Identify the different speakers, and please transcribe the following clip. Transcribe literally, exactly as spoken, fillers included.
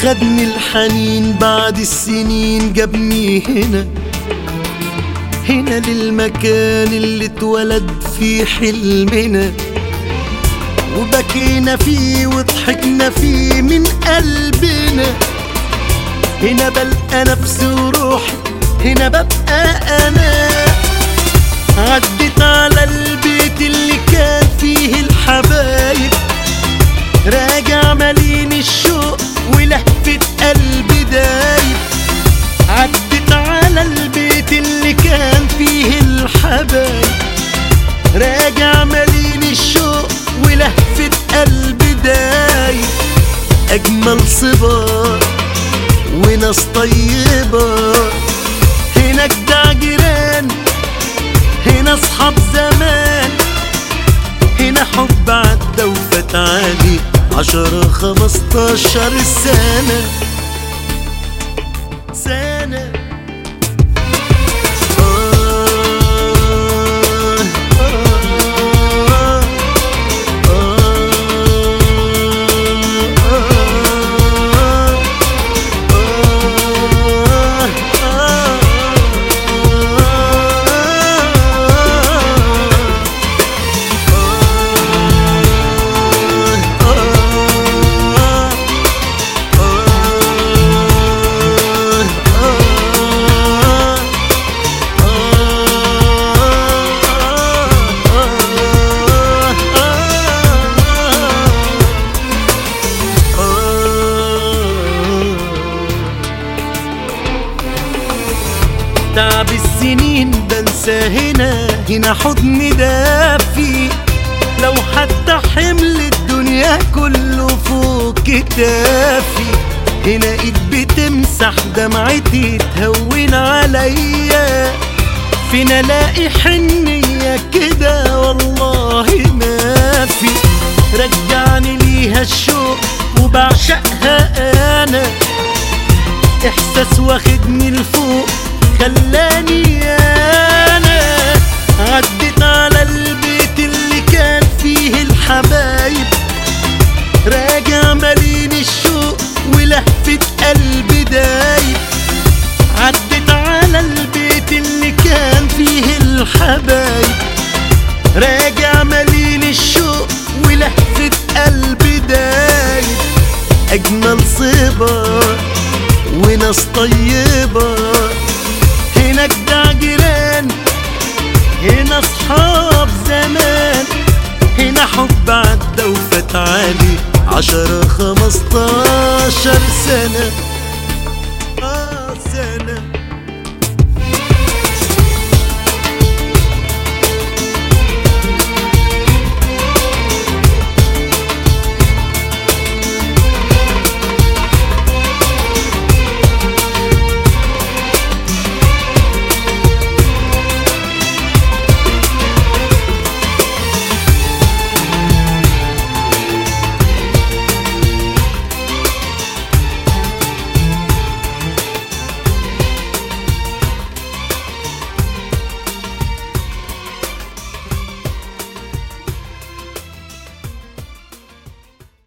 Speaker 1: خدني الحنين بعد السنين جابني هنا هنا للمكان اللي اتولد فيه حلمنا، وبكينا فيه وضحكنا فيه من قلبنا. هنا بلقى نفسي وروحي، هنا ببقى أنا. عدت على البيت اللي كان فيه الحبايب، راجع مليان الشوق ولهفة قلبي دايب. عدت على البيت اللي كان فيه الحبايب، راجع مليان الشوق ولهفة قلبي دايب. أجمل صبار وناس طيبة، هنا جدع جيران، هنا أصحاب زمان. هنا حب عدى وفات عليه عشرة خمستاشر سنة سنة. تعب السنين بنسى هنا، هنا حضني دافي. لو حتى حمل الدنيا كله فوق كتافي، هنا ايد بتمسح دمعتي تهون عليا. فين الاقي حنية كده والله ما في. رجعني ليها الشوق وبعشقها انا، احساس واخدني لفوق خلاني انا. عدت على البيت اللي كان فيه الحبايب، راجع مليان الشوق ولهفة قلبي دايب. عدت على البيت اللي كان فيه الحبايب، راجع مليان الشوق ولهفة قلبي دايب. أجمل صبار وناس طيبة، هنا جدع جيران، هنا أصحاب زمان. هنا حب عدى وفات عليه عشرة خمستاشر سنة.